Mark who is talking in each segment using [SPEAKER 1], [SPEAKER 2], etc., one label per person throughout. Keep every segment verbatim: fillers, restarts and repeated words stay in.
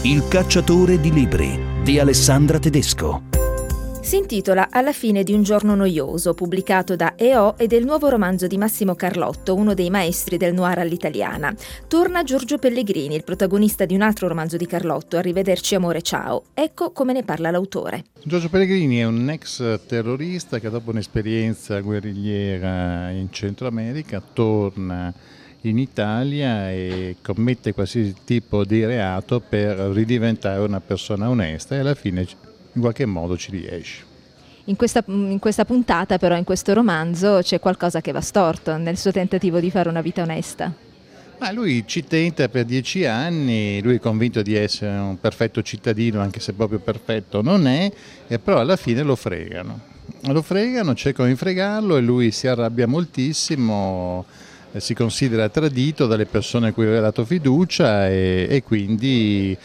[SPEAKER 1] Il cacciatore di libri di Alessandra Tedesco.
[SPEAKER 2] Si intitola Alla fine di un giorno noioso, pubblicato da E O ed è il nuovo romanzo di Massimo Carlotto, uno dei maestri del noir all'italiana. Torna Giorgio Pellegrini, il protagonista di un altro romanzo di Carlotto, Arrivederci amore ciao. Ecco come ne parla l'autore.
[SPEAKER 3] Giorgio Pellegrini è un ex terrorista che dopo un'esperienza guerrigliera in Centro America torna in Italia e commette qualsiasi tipo di reato per ridiventare una persona onesta e alla fine in qualche modo ci riesce.
[SPEAKER 2] In questa, in questa puntata però, in questo romanzo, c'è qualcosa che va storto nel suo tentativo di fare una vita onesta.
[SPEAKER 3] Ma lui ci tenta per dieci anni, lui è convinto di essere un perfetto cittadino, anche se proprio perfetto non è, e però alla fine lo fregano. Lo fregano, cercano di fregarlo e lui si arrabbia moltissimo, si considera tradito dalle persone a cui aveva dato fiducia e, e quindi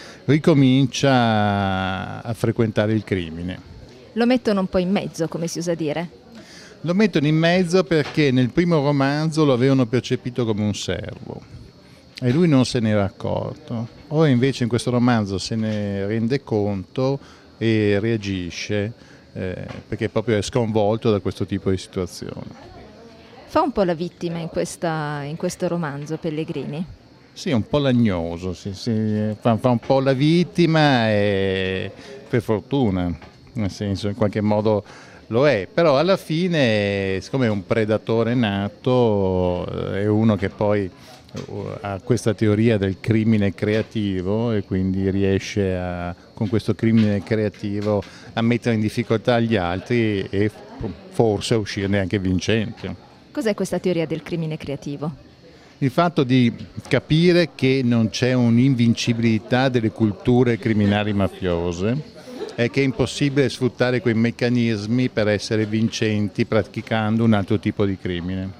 [SPEAKER 3] ricomincia a frequentare il crimine.
[SPEAKER 2] Lo mettono un po' in mezzo, come si usa dire.
[SPEAKER 3] Lo mettono in mezzo perché nel primo romanzo lo avevano percepito come un servo e lui non se n'era accorto. Ora invece in questo romanzo se ne rende conto e reagisce eh, perché proprio è sconvolto da questo tipo di situazione.
[SPEAKER 2] Fa un po' la vittima in, questa, in questo romanzo, Pellegrini?
[SPEAKER 3] Sì, un po' lagnoso, sì, sì. Fa, fa un po' la vittima e per fortuna, nel senso in qualche modo lo è, però alla fine, siccome è un predatore nato, è uno che poi ha questa teoria del crimine creativo e quindi riesce a, con questo crimine creativo a mettere in difficoltà gli altri e forse a uscirne anche vincente.
[SPEAKER 2] Cos'è questa teoria del crimine creativo?
[SPEAKER 3] Il fatto di capire che non c'è un'invincibilità delle culture criminali mafiose e che è impossibile sfruttare quei meccanismi per essere vincenti praticando un altro tipo di crimine.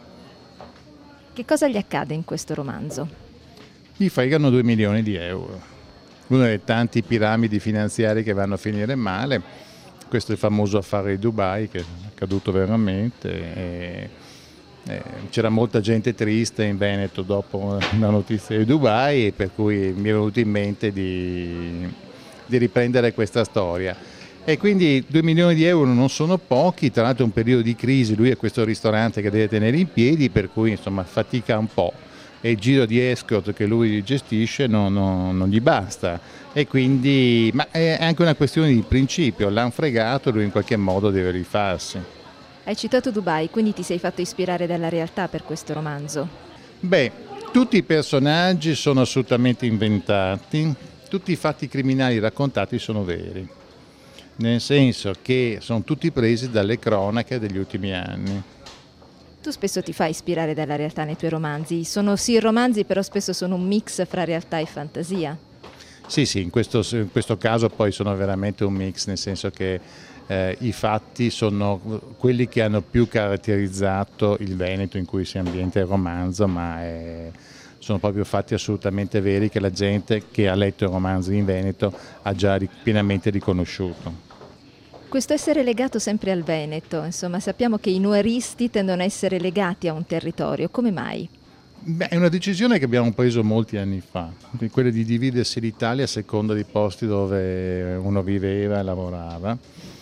[SPEAKER 2] Che cosa gli accade in questo romanzo?
[SPEAKER 3] Gli fregano due milioni di euro. Una delle tante piramidi finanziarie che vanno a finire male. Questo è il famoso affare di Dubai che è accaduto veramente. E Eh, c'era molta gente triste in Veneto dopo la notizia di Dubai e per cui mi è venuto in mente di, di riprendere questa storia. E quindi due milioni di euro non sono pochi, tra l'altro è un periodo di crisi, lui ha questo ristorante che deve tenere in piedi, per cui insomma fatica un po' e il giro di escort che lui gestisce non, non, non gli basta. E quindi, ma è anche una questione di principio, l'hanno fregato e lui in qualche modo deve rifarsi.
[SPEAKER 2] Hai citato Dubai, quindi ti sei fatto ispirare dalla realtà per questo romanzo?
[SPEAKER 3] Beh, tutti i personaggi sono assolutamente inventati, tutti i fatti criminali raccontati sono veri, nel senso che sono tutti presi dalle cronache degli ultimi anni.
[SPEAKER 2] Tu spesso ti fai ispirare dalla realtà nei tuoi romanzi, sono sì romanzi però spesso sono un mix fra realtà e fantasia.
[SPEAKER 3] Sì, sì, in questo, in questo caso poi sono veramente un mix, nel senso che Eh, i fatti sono quelli che hanno più caratterizzato il Veneto in cui si ambienta il romanzo, ma è, sono proprio fatti assolutamente veri che la gente che ha letto i romanzi in Veneto ha già ri- pienamente riconosciuto.
[SPEAKER 2] Questo essere legato sempre al Veneto, insomma sappiamo che i noiristi tendono a essere legati a un territorio, come mai?
[SPEAKER 3] Beh, è una decisione che abbiamo preso molti anni fa, quella di dividersi l'Italia a seconda dei posti dove uno viveva e lavorava.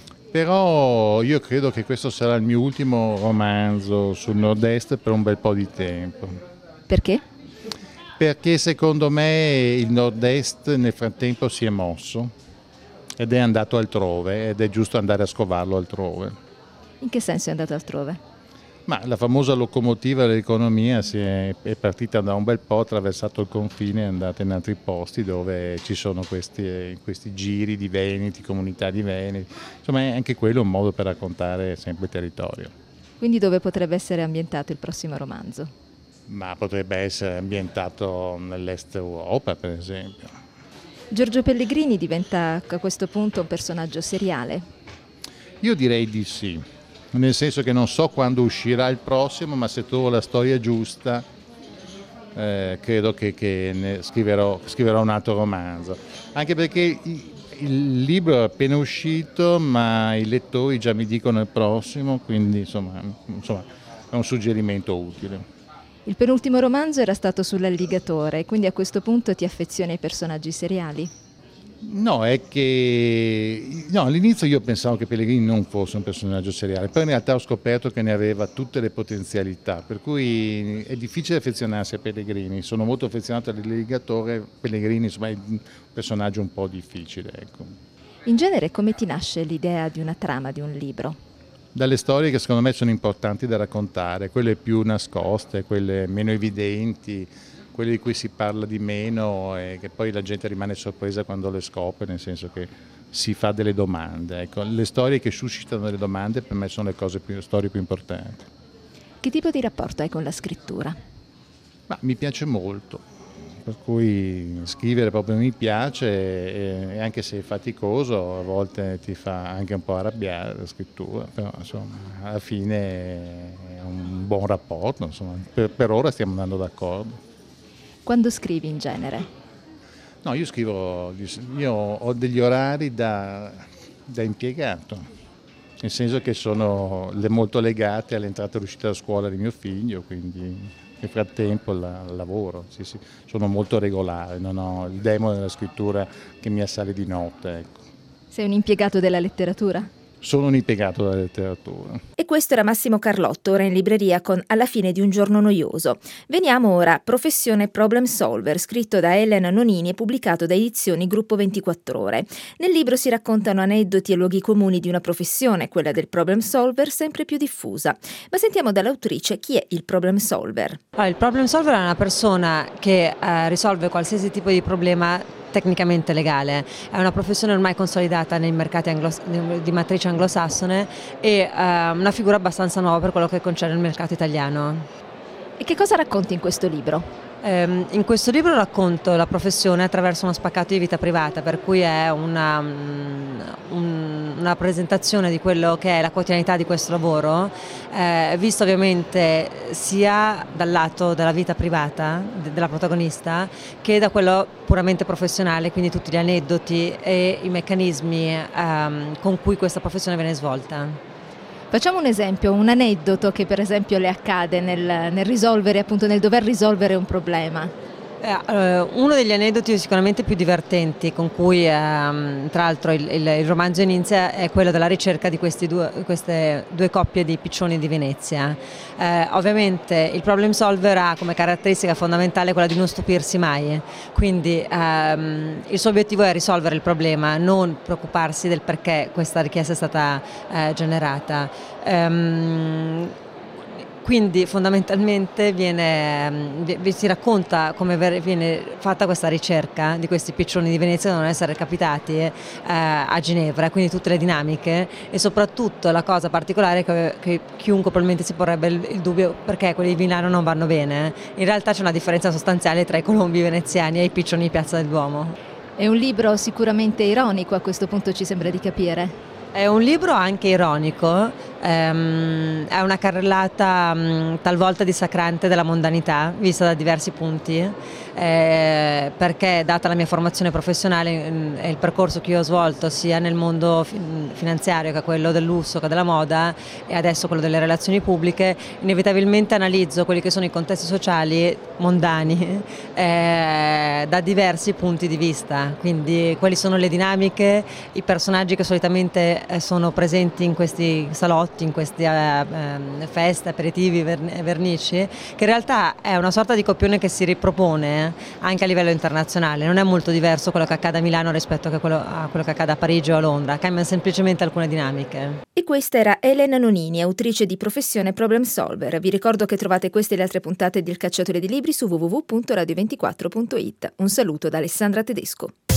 [SPEAKER 3] Però io credo che questo sarà il mio ultimo romanzo sul nord-est per un bel po' di tempo.
[SPEAKER 2] Perché?
[SPEAKER 3] Perché secondo me il nord-est nel frattempo si è mosso ed è andato altrove ed è giusto andare a scovarlo altrove.
[SPEAKER 2] In che senso è andato altrove?
[SPEAKER 3] Ma la famosa locomotiva dell'economia si è, è partita da un bel po', ha attraversato il confine e è andata in altri posti dove ci sono questi, questi giri di veneti, comunità di veneti. Insomma, è anche quello un modo per raccontare sempre il territorio.
[SPEAKER 2] Quindi dove potrebbe essere ambientato il prossimo romanzo?
[SPEAKER 3] Ma potrebbe essere ambientato nell'est Europa, per esempio.
[SPEAKER 2] Giorgio Pellegrini diventa a questo punto un personaggio seriale?
[SPEAKER 3] Io direi di sì. Nel senso che non so quando uscirà il prossimo, ma se trovo la storia giusta eh, credo che, che ne scriverò, scriverò un altro romanzo. Anche perché il, il libro è appena uscito, ma i lettori già mi dicono il prossimo, quindi insomma, insomma è un suggerimento utile.
[SPEAKER 2] Il penultimo romanzo era stato sull'alligatore, quindi a questo punto ti affezioni ai personaggi seriali?
[SPEAKER 3] No, è che no, all'inizio io pensavo che Pellegrini non fosse un personaggio seriale, poi in realtà ho scoperto che ne aveva tutte le potenzialità, per cui è difficile affezionarsi a Pellegrini. Sono molto affezionato all'Alligatore, Pellegrini insomma è un personaggio un po' difficile, ecco.
[SPEAKER 2] In genere come ti nasce l'idea di una trama di un libro?
[SPEAKER 3] Dalle storie che secondo me sono importanti da raccontare, quelle più nascoste, quelle meno evidenti, quelle di cui si parla di meno e che poi la gente rimane sorpresa quando le scopre, nel senso che si fa delle domande. Ecco, le storie che suscitano delle domande per me sono le cose più, storie più importanti.
[SPEAKER 2] Che tipo di rapporto hai con la scrittura?
[SPEAKER 3] Ma mi piace molto, per cui scrivere proprio mi piace e, e anche se è faticoso a volte ti fa anche un po' arrabbiare la scrittura, però insomma alla fine è un buon rapporto, insomma, per, per ora stiamo andando d'accordo.
[SPEAKER 2] Quando scrivi in genere?
[SPEAKER 3] No, io scrivo, io ho degli orari da, da impiegato, nel senso che sono molto legati all'entrata e all'uscita da scuola di mio figlio, quindi nel frattempo la, lavoro, sì, sì. Sono molto regolare, non ho il demone della scrittura che mi assale di notte. Ecco.
[SPEAKER 2] Sei un impiegato della letteratura?
[SPEAKER 3] Sono un impiegato della letteratura.
[SPEAKER 2] E questo era Massimo Carlotto, ora in libreria con Alla fine di un giorno noioso. Veniamo ora a Professione Problem Solver, scritto da Elena Nonini e pubblicato da Edizioni Gruppo ventiquattro Ore. Nel libro si raccontano aneddoti e luoghi comuni di una professione, quella del problem solver, sempre più diffusa. Ma sentiamo dall'autrice chi è il problem solver.
[SPEAKER 4] Allora, il problem solver è una persona che eh, risolve qualsiasi tipo di problema tecnicamente legale. È una professione ormai consolidata nei mercati anglos- di matrice anglosassone e eh, una figura abbastanza nuova per quello che concerne il mercato italiano.
[SPEAKER 2] E che cosa racconti in questo libro?
[SPEAKER 4] Um, in questo libro racconto la professione attraverso uno spaccato di vita privata, per cui è una, un, una presentazione di quello che è la quotidianità di questo lavoro, eh, visto ovviamente sia dal lato della vita privata de, della protagonista che da quello puramente professionale, quindi tutti gli aneddoti e i meccanismi um, con cui questa professione viene svolta.
[SPEAKER 2] Facciamo un esempio, un aneddoto che per esempio le accade nel, nel risolvere, appunto nel dover risolvere un problema.
[SPEAKER 4] Eh, uno degli aneddoti sicuramente più divertenti con cui ehm, tra l'altro il, il, il romanzo inizia è quello della ricerca di questi due, queste due coppie di piccioni di Venezia. Eh, ovviamente il problem solver ha come caratteristica fondamentale quella di non stupirsi mai, quindi ehm, il suo obiettivo è risolvere il problema, non preoccuparsi del perché questa richiesta è stata eh, generata. Ehm, Quindi fondamentalmente viene, vi si racconta come viene fatta questa ricerca di questi piccioni di Venezia che devono essere capitati eh, a Ginevra, quindi tutte le dinamiche e soprattutto la cosa particolare che, che chiunque probabilmente si porrebbe il, il dubbio perché quelli di Milano non vanno bene. In realtà c'è una differenza sostanziale tra i colombi veneziani e i piccioni di Piazza del Duomo.
[SPEAKER 2] È un libro sicuramente ironico, a questo punto ci sembra di capire.
[SPEAKER 4] È un libro anche ironico, ehm, è una carrellata mh, talvolta dissacrante della mondanità, vista da diversi punti, eh, perché data la mia formazione professionale mh, e il percorso che io ho svolto sia nel mondo fi- finanziario che quello del lusso, che della moda e adesso quello delle relazioni pubbliche, inevitabilmente analizzo quelli che sono i contesti sociali mondani eh, da diversi punti di vista, quindi quali sono le dinamiche, i personaggi che solitamente sono presenti in questi salotti, in queste eh, feste, aperitivi, vernici, che in realtà è una sorta di copione che si ripropone anche a livello internazionale, non è molto diverso quello che accade a Milano rispetto a quello, a quello che accade a Parigi o a Londra, cambiano semplicemente alcune dinamiche.
[SPEAKER 2] E questa era Elena Nonini, autrice di Professione Problem Solver. Vi ricordo che trovate queste e le altre puntate di Il Cacciatore di Libri su w w w punto radio ventiquattro punto it. Un saluto da Alessandra Tedesco.